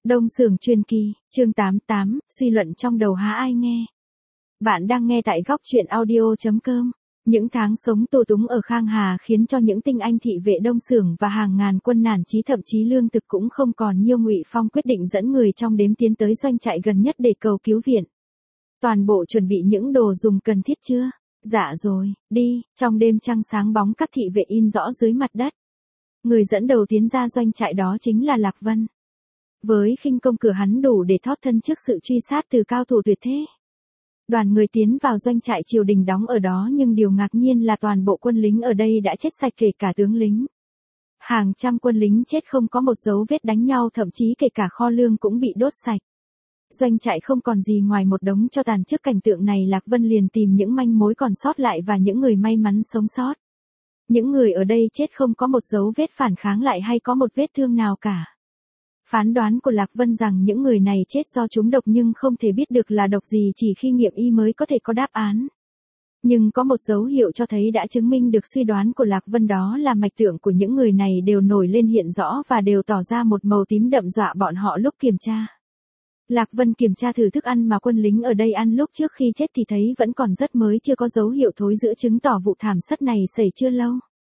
Đông Xưởng truyền kỳ, chương 88, suy luận trong đầu há ai nghe. Bạn đang nghe tại góc truyện audio.com. Những tháng sống tù túng ở Khang Hà khiến cho những tinh anh thị vệ Đông Xưởng và hàng ngàn quân nản chí thậm chí lương thực cũng không còn nhiều. Ngụy Phong quyết định dẫn người trong đêm tiến tới doanh trại gần nhất để cầu cứu viện. Toàn bộ chuẩn bị những đồ dùng cần thiết chưa? Dạ rồi, đi. Trong đêm trăng sáng bóng các thị vệ in rõ dưới mặt đất. Người dẫn đầu tiến ra doanh trại đó chính là Lạc Vân. Với khinh công của hắn đủ để thoát thân trước sự truy sát từ cao thủ tuyệt thế. Đoàn người tiến vào doanh trại triều đình đóng ở đó, nhưng điều ngạc nhiên là toàn bộ quân lính ở đây đã chết sạch, kể cả tướng lính. Hàng trăm quân lính chết không có một dấu vết đánh nhau, thậm chí kể cả kho lương cũng bị đốt sạch. Doanh trại không còn gì ngoài một đống tro tàn. Trước cảnh tượng này, Lạc Vân liền tìm những manh mối còn sót lại và những người may mắn sống sót. Những người ở đây chết không có một dấu vết phản kháng lại hay có một vết thương nào cả. Phán đoán của Lạc Vân rằng những người này chết do trúng độc, nhưng không thể biết được là độc gì, chỉ khi nghiệm y mới có thể có đáp án. Nhưng có một dấu hiệu cho thấy đã chứng minh được suy đoán của Lạc Vân, đó là mạch tượng của những người này đều nổi lên hiện rõ và đều tỏ ra một màu tím đậm, dọa bọn họ lúc kiểm tra. Lạc Vân kiểm tra thử thức ăn mà quân lính ở đây ăn lúc trước khi chết thì thấy vẫn còn rất mới, chưa có dấu hiệu thối rữa, chứng tỏ vụ thảm sát này xảy chưa lâu.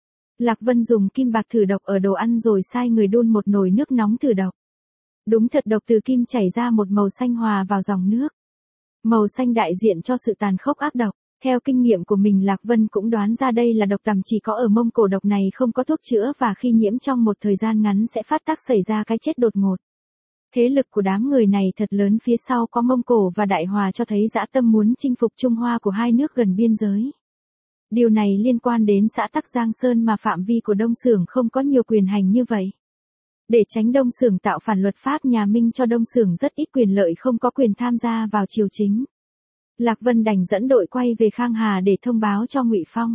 Lạc Vân dùng kim bạc thử độc ở đồ ăn rồi sai người đun một nồi nước nóng thử độc. Đúng thật, độc từ kim chảy ra một màu xanh hòa vào dòng nước. Màu xanh đại diện cho sự tàn khốc ác độc. Theo kinh nghiệm của mình, Lạc Vân cũng đoán ra đây là độc tằm chỉ có ở Mông Cổ. Độc này không có thuốc chữa và khi nhiễm trong một thời gian ngắn sẽ phát tác, xảy ra cái chết đột ngột. Thế lực của đám người này thật lớn, phía sau có Mông Cổ và Đại Hòa, cho thấy dã tâm muốn chinh phục Trung Hoa của hai nước gần biên giới. Điều này liên quan đến xã Tắc Giang Sơn mà phạm vi của Đông Xưởng không có nhiều quyền hành như vậy. Để tránh Đông Xưởng tạo phản, luật pháp nhà Minh cho Đông Xưởng rất ít quyền lợi, không có quyền tham gia vào triều chính. Lạc Vân đành dẫn đội quay về Khang Hà để thông báo cho Ngụy Phong.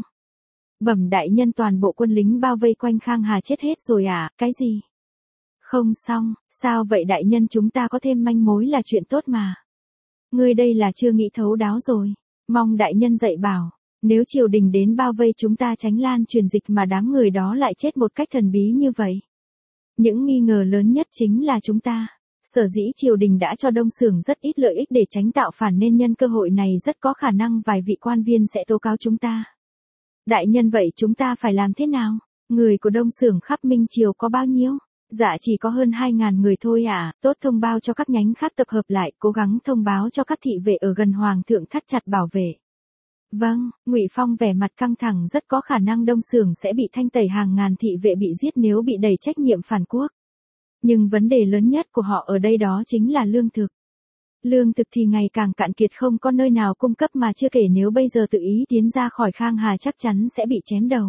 Bẩm đại nhân, toàn bộ quân lính bao vây quanh Khang Hà chết hết rồi à? Cái gì? Không xong, sao vậy đại nhân? Chúng ta có thêm manh mối là chuyện tốt mà. Ngươi đây là chưa nghĩ thấu đáo rồi. Mong đại nhân dạy bảo. Nếu triều đình đến bao vây chúng ta tránh lan truyền dịch mà đám người đó lại chết một cách thần bí như vậy. Những nghi ngờ lớn nhất chính là chúng ta. Sở dĩ triều đình đã cho Đông Xưởng rất ít lợi ích để tránh tạo phản, nên nhân cơ hội này rất có khả năng vài vị quan viên sẽ tố cáo chúng ta. Đại nhân, vậy chúng ta phải làm thế nào? Người của Đông Xưởng khắp Minh Triều có bao nhiêu? Dạ chỉ có hơn 2.000 người thôi à. Tốt, thông báo cho các nhánh khác tập hợp lại, cố gắng thông báo cho các thị vệ ở gần Hoàng thượng thắt chặt bảo vệ. Vâng. Ngụy Phong vẻ mặt căng thẳng, rất có khả năng Đông Xưởng sẽ bị thanh tẩy, hàng ngàn thị vệ bị giết nếu bị đẩy trách nhiệm phản quốc. Nhưng vấn đề lớn nhất của họ ở đây đó chính là lương thực. Lương thực thì ngày càng cạn kiệt, không có nơi nào cung cấp, mà chưa kể nếu bây giờ tự ý tiến ra khỏi Khang Hà chắc chắn sẽ bị chém đầu.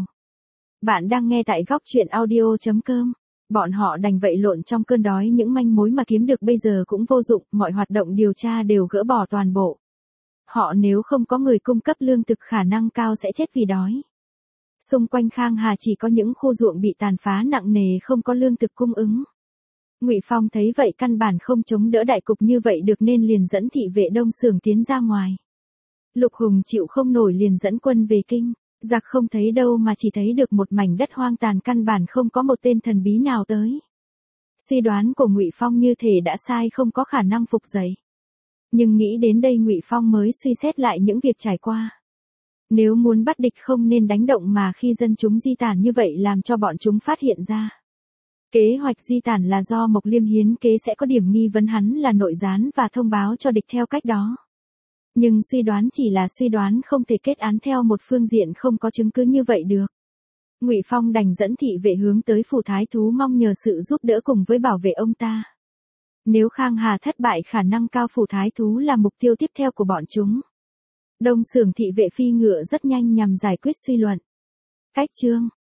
Bạn đang nghe tại góc truyện audio.com. Bọn họ đành vậy lộn trong cơn đói, những manh mối mà kiếm được bây giờ cũng vô dụng, mọi hoạt động điều tra đều gỡ bỏ toàn bộ. Họ nếu không có người cung cấp lương thực, khả năng cao sẽ chết vì đói. Xung quanh Khang Hà chỉ có những khu ruộng bị tàn phá nặng nề, không có lương thực cung ứng. Ngụy Phong thấy vậy căn bản không chống đỡ đại cục như vậy được, nên liền dẫn thị vệ Đông Xưởng tiến ra ngoài. Lục Hùng chịu không nổi liền dẫn quân về kinh. Giặc không thấy đâu mà chỉ thấy được một mảnh đất hoang tàn, căn bản không có một tên thần bí nào tới. Suy đoán của Ngụy Phong như thể đã sai, không có khả năng phục dậy. Nhưng nghĩ đến đây, Ngụy Phong mới suy xét lại những việc trải qua. Nếu muốn bắt địch không nên đánh động mà khi dân chúng di tản như vậy, làm cho bọn chúng phát hiện ra. Kế hoạch di tản là do Mộc Liêm hiến kế, sẽ có điểm nghi vấn hắn là nội gián và thông báo cho địch theo cách đó. Nhưng suy đoán chỉ là suy đoán, không thể kết án theo một phương diện không có chứng cứ như vậy được. Ngụy Phong đành dẫn thị vệ hướng tới phủ thái thú, mong nhờ sự giúp đỡ cùng với bảo vệ ông ta. Nếu Khang Hà thất bại, khả năng cao phủ thái thú là mục tiêu tiếp theo của bọn chúng. Đông Xưởng thị vệ phi ngựa rất nhanh nhằm giải quyết suy luận. Cách chương,